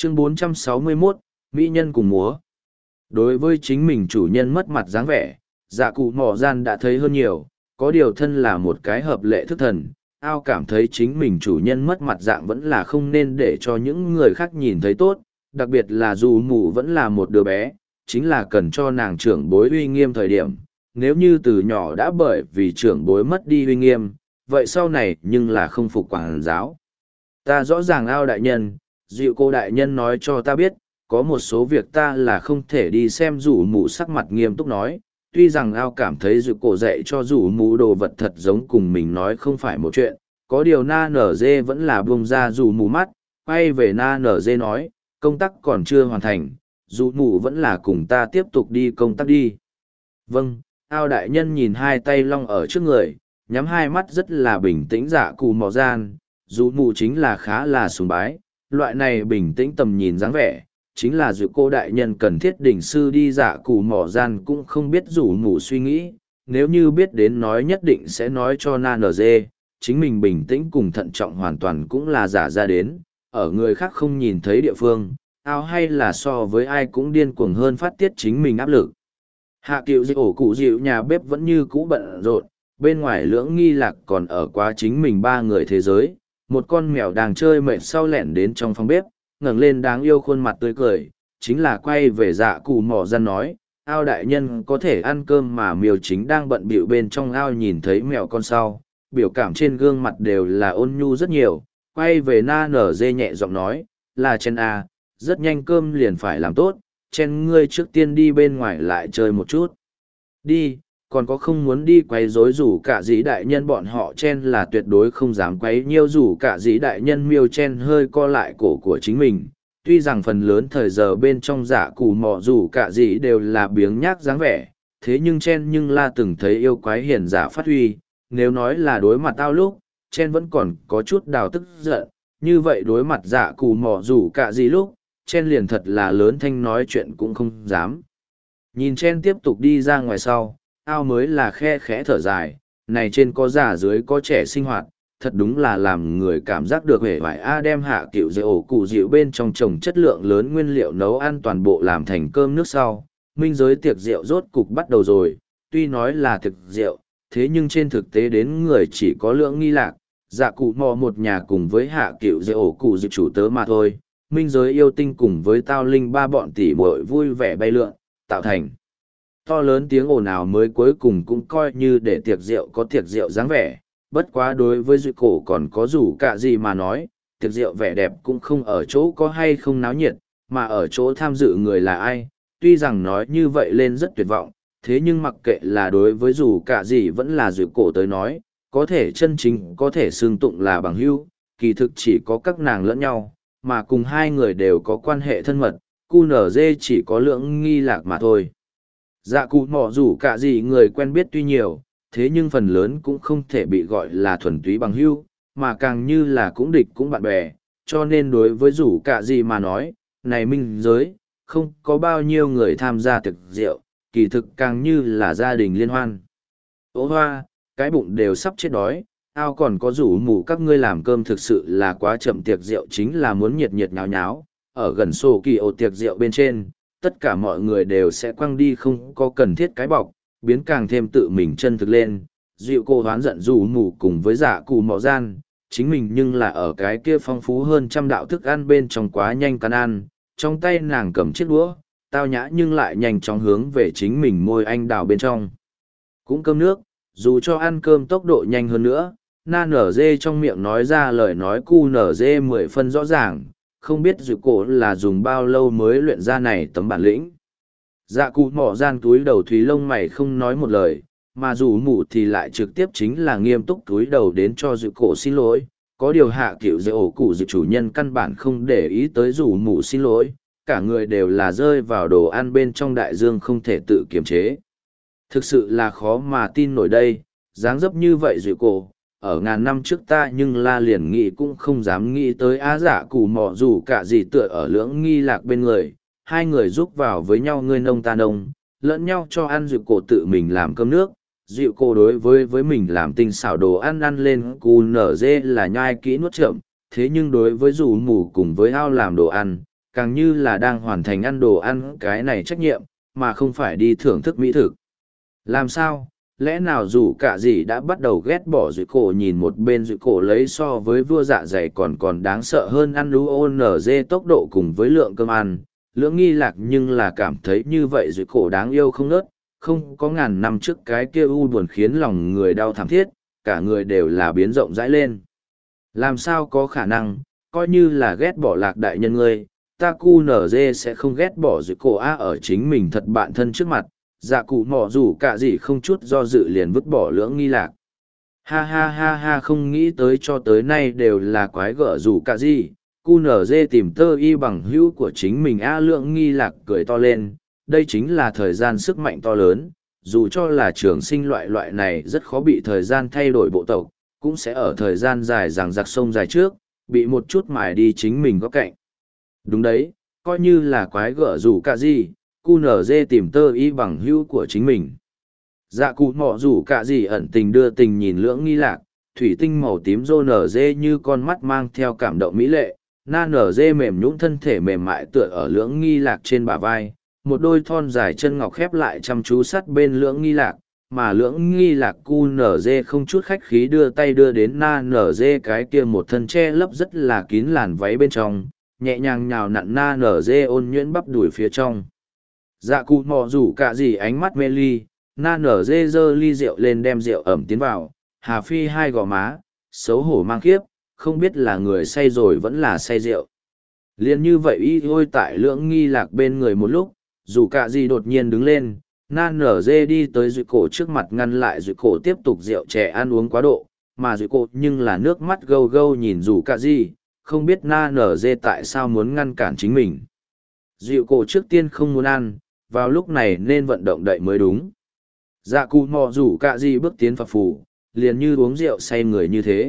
Chương 461, Mỹ nhân cùng múa. Đối với chính mình chủ nhân mất mặt dáng vẻ, dạ cụ mỏ gian đã thấy hơn nhiều, có điều thân là một cái hợp lệ thức thần, ao cảm thấy chính mình chủ nhân mất mặt dạng vẫn là không nên để cho những người khác nhìn thấy tốt, đặc biệt là dù mù vẫn là một đứa bé, chính là cần cho nàng trưởng bối uy nghiêm thời điểm, nếu như từ nhỏ đã bởi vì trưởng bối mất đi uy nghiêm, vậy sau này nhưng là không phục quản giáo. Ta rõ ràng ao đại nhân, dịu cô đại nhân nói cho ta biết, có một số việc ta là không thể đi xem rủ mù sắc mặt nghiêm túc nói, tuy rằng ao cảm thấy dịu cổ dạy cho rủ mù đồ vật thật giống cùng mình nói không phải một chuyện, có điều na nở dê vẫn là buông ra rủ mù mắt, quay về na nở dê nói, công tác còn chưa hoàn thành, rủ mù vẫn là cùng ta tiếp tục đi công tác đi. Vâng, ao đại nhân nhìn hai tay long ở trước người, nhắm hai mắt rất là bình tĩnh dạ cù mò gian, rủ mù chính là khá là sùng bái, loại này bình tĩnh tầm nhìn dáng vẻ chính là dự cô đại nhân cần thiết đỉnh sư đi dạ cù mỏ gian cũng không biết rủ mù suy nghĩ, nếu như biết đến nói nhất định sẽ nói cho na nở dê, chính mình bình tĩnh cùng thận trọng hoàn toàn cũng là giả ra đến, ở người khác không nhìn thấy địa phương, ao hay là so với ai cũng điên cuồng hơn phát tiết chính mình áp lực. Hạ cựu dịu ổ cụ dịu nhà bếp vẫn như cũ bận rộn, bên ngoài lưỡng nghi lạc còn ở quá chính mình ba người thế giới, một con mèo đang chơi mệt sau lẻn đến trong phòng bếp, ngẩng lên đáng yêu khuôn mặt tươi cười, chính là quay về dạ cù mỏ gian nói, ao đại nhân có thể ăn cơm mà miêu chính đang bận bịu bên trong ao nhìn thấy mèo con sau, biểu cảm trên gương mặt đều là ôn nhu rất nhiều, quay về na nở dê nhẹ giọng nói, là Chen à, rất nhanh cơm liền phải làm tốt, Chen ngươi trước tiên đi bên ngoài lại chơi một chút. Đi, còn có không muốn đi quấy rối rủ cả dĩ đại nhân bọn họ Chen là tuyệt đối không dám quấy nhiêu rủ cả dĩ đại nhân miêu Chen hơi co lại cổ của chính mình. Tuy rằng phần lớn thời giờ bên trong giả cù mò rủ cả dĩ đều là biếng nhác dáng vẻ, thế nhưng Chen nhưng la từng thấy yêu quái hiền giả phát huy, nếu nói là đối mặt tao lúc, Chen vẫn còn có chút đào tức giận, như vậy đối mặt giả cù mò rủ cả dĩ lúc, Chen liền thật là lớn thanh nói chuyện cũng không dám. Nhìn Chen tiếp tục đi ra ngoài sau, ao mới là khe khẽ thở dài, này trên có già dưới có trẻ sinh hoạt, thật đúng là làm người cảm giác được hề vải a đem hạ cựu dây ổ cụ dịu bên trong trồng chất lượng lớn nguyên liệu nấu ăn toàn bộ làm thành cơm nước sau. Minh giới tiệc rượu rốt cục bắt đầu rồi, tuy nói là thực rượu, thế nhưng trên thực tế đến người chỉ có lượng nghi lạc, dạ cụ mò một nhà cùng với hạ cựu dây ổ cụ dịu chủ tớ mà thôi. Minh giới yêu tinh cùng với tao linh ba bọn tỷ muội vui vẻ bay lượn, tạo thành to lớn tiếng ồn ào mới cuối cùng cũng coi như để tiệc rượu có tiệc rượu dáng vẻ, bất quá đối với dụy cổ còn có rủ cả gì mà nói, tiệc rượu vẻ đẹp cũng không ở chỗ có hay không náo nhiệt, mà ở chỗ tham dự người là ai, tuy rằng nói như vậy lên rất tuyệt vọng, thế nhưng mặc kệ là đối với rủ cả gì vẫn là dụy cổ tới nói, có thể chân chính có thể xương tụng là bằng hữu, kỳ thực chỉ có các nàng lẫn nhau, mà cùng hai người đều có quan hệ thân mật, QNZ chỉ có lượng nghi lạc mà thôi. Dạ cụ mỏ rủ cả gì người quen biết tuy nhiều, thế nhưng phần lớn cũng không thể bị gọi là thuần túy bằng hữu, mà càng như là cũng địch cũng bạn bè, cho nên đối với rủ cả gì mà nói, này minh giới, không có bao nhiêu người tham gia tiệc rượu, kỳ thực càng như là gia đình liên hoan. Ô hoa, cái bụng đều sắp chết đói, ao còn có rủ mù các ngươi làm cơm thực sự là quá chậm tiệc rượu chính là muốn nhiệt nhiệt nháo nháo, ở gần sổ kỳ ổ tiệc rượu bên trên. Tất cả mọi người đều sẽ quăng đi không có cần thiết cái bọc, biến càng thêm tự mình chân thực lên. Dịu cô hoán giận rủ mù cùng với giả cù mọ gian, chính mình nhưng là ở cái kia phong phú hơn trăm đạo thức ăn bên trong quá nhanh cắn ăn, trong tay nàng cầm chiếc đũa, tao nhã nhưng lại nhanh chóng hướng về chính mình môi anh đào bên trong. Cũng cơm nước, dù cho ăn cơm tốc độ nhanh hơn nữa, na nở dê trong miệng nói ra lời nói cu nở dê 10 phân rõ ràng, không biết dịu cổ là dùng bao lâu mới luyện ra này tấm bản lĩnh. Dạ cụ mỏ gian túi đầu thúy lông mày không nói một lời, mà dù mụ thì lại trực tiếp chính là nghiêm túc túi đầu đến cho dịu cổ xin lỗi. Có điều hạ cựu dịu ổ cụ dịu chủ nhân căn bản không để ý tới dù mụ xin lỗi, cả người đều là rơi vào đồ ăn bên trong đại dương không thể tự kiềm chế. Thực sự là khó mà tin nổi đây, dáng dấp như vậy dịu cổ. Ở ngàn năm trước ta nhưng la liền nghĩ cũng không dám nghĩ tới á giả cù mò dù cả gì tựa ở lưỡng nghi lạc bên người, hai người giúp vào với nhau ngươi nông ta nông, lẫn nhau cho ăn dịu cổ tự mình làm cơm nước, dịu cổ đối với mình làm tinh xảo đồ ăn ăn lên cù nở dê là nhai kỹ nuốt chậm, thế nhưng đối với dù mù cùng với ao làm đồ ăn, càng như là đang hoàn thành ăn đồ ăn cái này trách nhiệm, mà không phải đi thưởng thức mỹ thực. Làm sao? Lẽ nào dù cả gì đã bắt đầu ghét bỏ dụy cổ, nhìn một bên dụy cổ lấy so với vua dạ dày còn đáng sợ hơn ăn UONZ tốc độ cùng với lượng cơm ăn, lưỡng nghi lạc nhưng là cảm thấy như vậy dụy cổ đáng yêu không nớt, không có ngàn năm trước cái kia u buồn khiến lòng người đau thảm thiết, cả người đều là biến rộng rãi lên. Làm sao có khả năng, coi như là ghét bỏ lạc đại nhân ngươi, ta cu nở dê sẽ không ghét bỏ dụy cổ a. Ở chính mình thật bạn thân trước mặt, dạ cụ mỏ rủ cả gì không chút do dự liền vứt bỏ lưỡng nghi lạc. Ha ha ha ha, không nghĩ tới cho tới nay đều là quái gở rủ cả gì, cu nở dê tìm tơ y bằng hữu của chính mình a. Lưỡng nghi lạc cười to lên, đây chính là thời gian sức mạnh to lớn, dù cho là trường sinh loại này rất khó bị thời gian thay đổi bộ tộc, cũng sẽ ở thời gian dài rằng giặc sông dài trước, bị một chút mài đi chính mình có cạnh. Đúng đấy, coi như là quái gở rủ cả gì, cu nở dê tìm tơ y bằng hữu của chính mình. Dạ cụ mọ rủ cả gì ẩn tình đưa tình nhìn lưỡng nghi lạc, thủy tinh màu tím rô nở dê như con mắt mang theo cảm động mỹ lệ, na nở dê mềm nhũn thân thể mềm mại tựa ở lưỡng nghi lạc trên bả vai, một đôi thon dài chân ngọc khép lại chăm chú sát bên lưỡng nghi lạc, mà lưỡng nghi lạc cu nở dê không chút khách khí đưa tay đưa đến na nở dê cái kia một thân che lấp rất là kín làn váy bên trong, nhẹ nhàng nhào nặn na nở dê ôn nhuyễn bắp đùi phía trong. Dạ cụ mò rủ cả gì ánh mắt mê ly, na nở dê dơ ly rượu lên đem rượu ẩm tiến vào, hà phi hai gò má, xấu hổ mang khiếp, không biết là người say rồi vẫn là say rượu. Liên như vậy y hôi tại lưỡng nghi lạc bên người một lúc, dù cả gì đột nhiên đứng lên, na nở dê đi tới dụy cổ trước mặt ngăn lại dụy cổ tiếp tục rượu chè ăn uống quá độ, mà dụy cổ nhưng là nước mắt gâu gâu nhìn dù cả gì, không biết na nở dê tại sao muốn ngăn cản chính mình. Dụy cổ trước tiên không muốn ăn, vào lúc này nên vận động đậy mới đúng. Dạ cụ mò rủ cả gì bước tiến phập phù, liền như uống rượu say người như thế.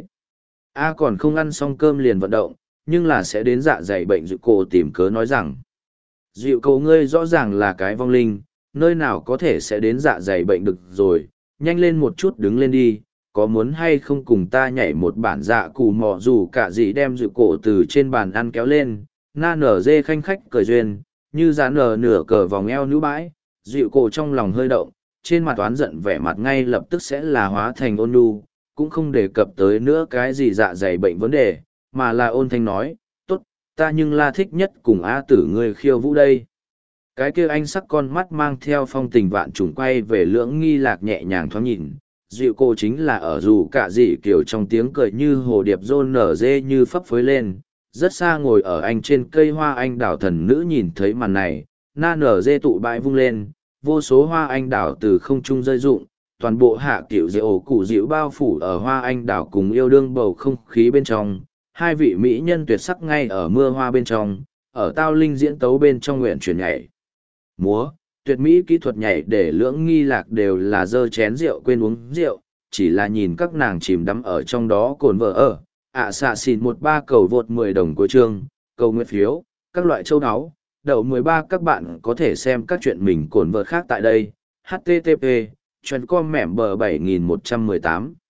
A còn không ăn xong cơm liền vận động, nhưng là sẽ đến dạ dày bệnh. Dụy cổ tìm cớ nói rằng, dịu cầu ngươi rõ ràng là cái vong linh, nơi nào có thể sẽ đến dạ dày bệnh được rồi, nhanh lên một chút đứng lên đi, có muốn hay không cùng ta nhảy một bản. Dạ cụ mò rủ cả gì đem dịu cổ từ trên bàn ăn kéo lên, na nở dê khanh khách cười duyên, như giá nở nửa cờ vòng eo nữ bãi, dịu cổ trong lòng hơi động, trên mặt oán giận vẻ mặt ngay lập tức sẽ là hóa thành ôn nhu, cũng không đề cập tới nữa cái gì dạ dày bệnh vấn đề, mà là ôn thanh nói, tốt, ta nhưng là thích nhất cùng A tử ngươi khiêu vũ đây. Cái kia anh sắc con mắt mang theo phong tình vạn trùng quay về lưỡng nghi lạc nhẹ nhàng thoáng nhìn, dịu cô chính là ở dù cả gì kiểu trong tiếng cười như hồ điệp rôn nở dê như phấp phới lên, rất xa ngồi ở anh trên cây hoa anh đào thần nữ nhìn thấy màn này, na nở dê tụ bãi vung lên, vô số hoa anh đào từ không trung rơi rụng, toàn bộ hạ kiểu rượu củ dịu bao phủ ở hoa anh đào cùng yêu đương bầu không khí bên trong, hai vị mỹ nhân tuyệt sắc ngay ở mưa hoa bên trong, ở tao linh diễn tấu bên trong nguyện chuyển nhảy. Múa, tuyệt mỹ kỹ thuật nhảy để lưỡng nghi lạc đều là dơ chén rượu quên uống rượu, chỉ là nhìn các nàng chìm đắm ở trong đó cồn vợ ở, xạ xìn 13 cầu vượt 10 đồng của chương, cầu nguyện phiếu, các loại châu áo, đậu 13 các bạn có thể xem các chuyện mình cồn vợ khác tại đây, http, chuyện com mẻm bờ 7118.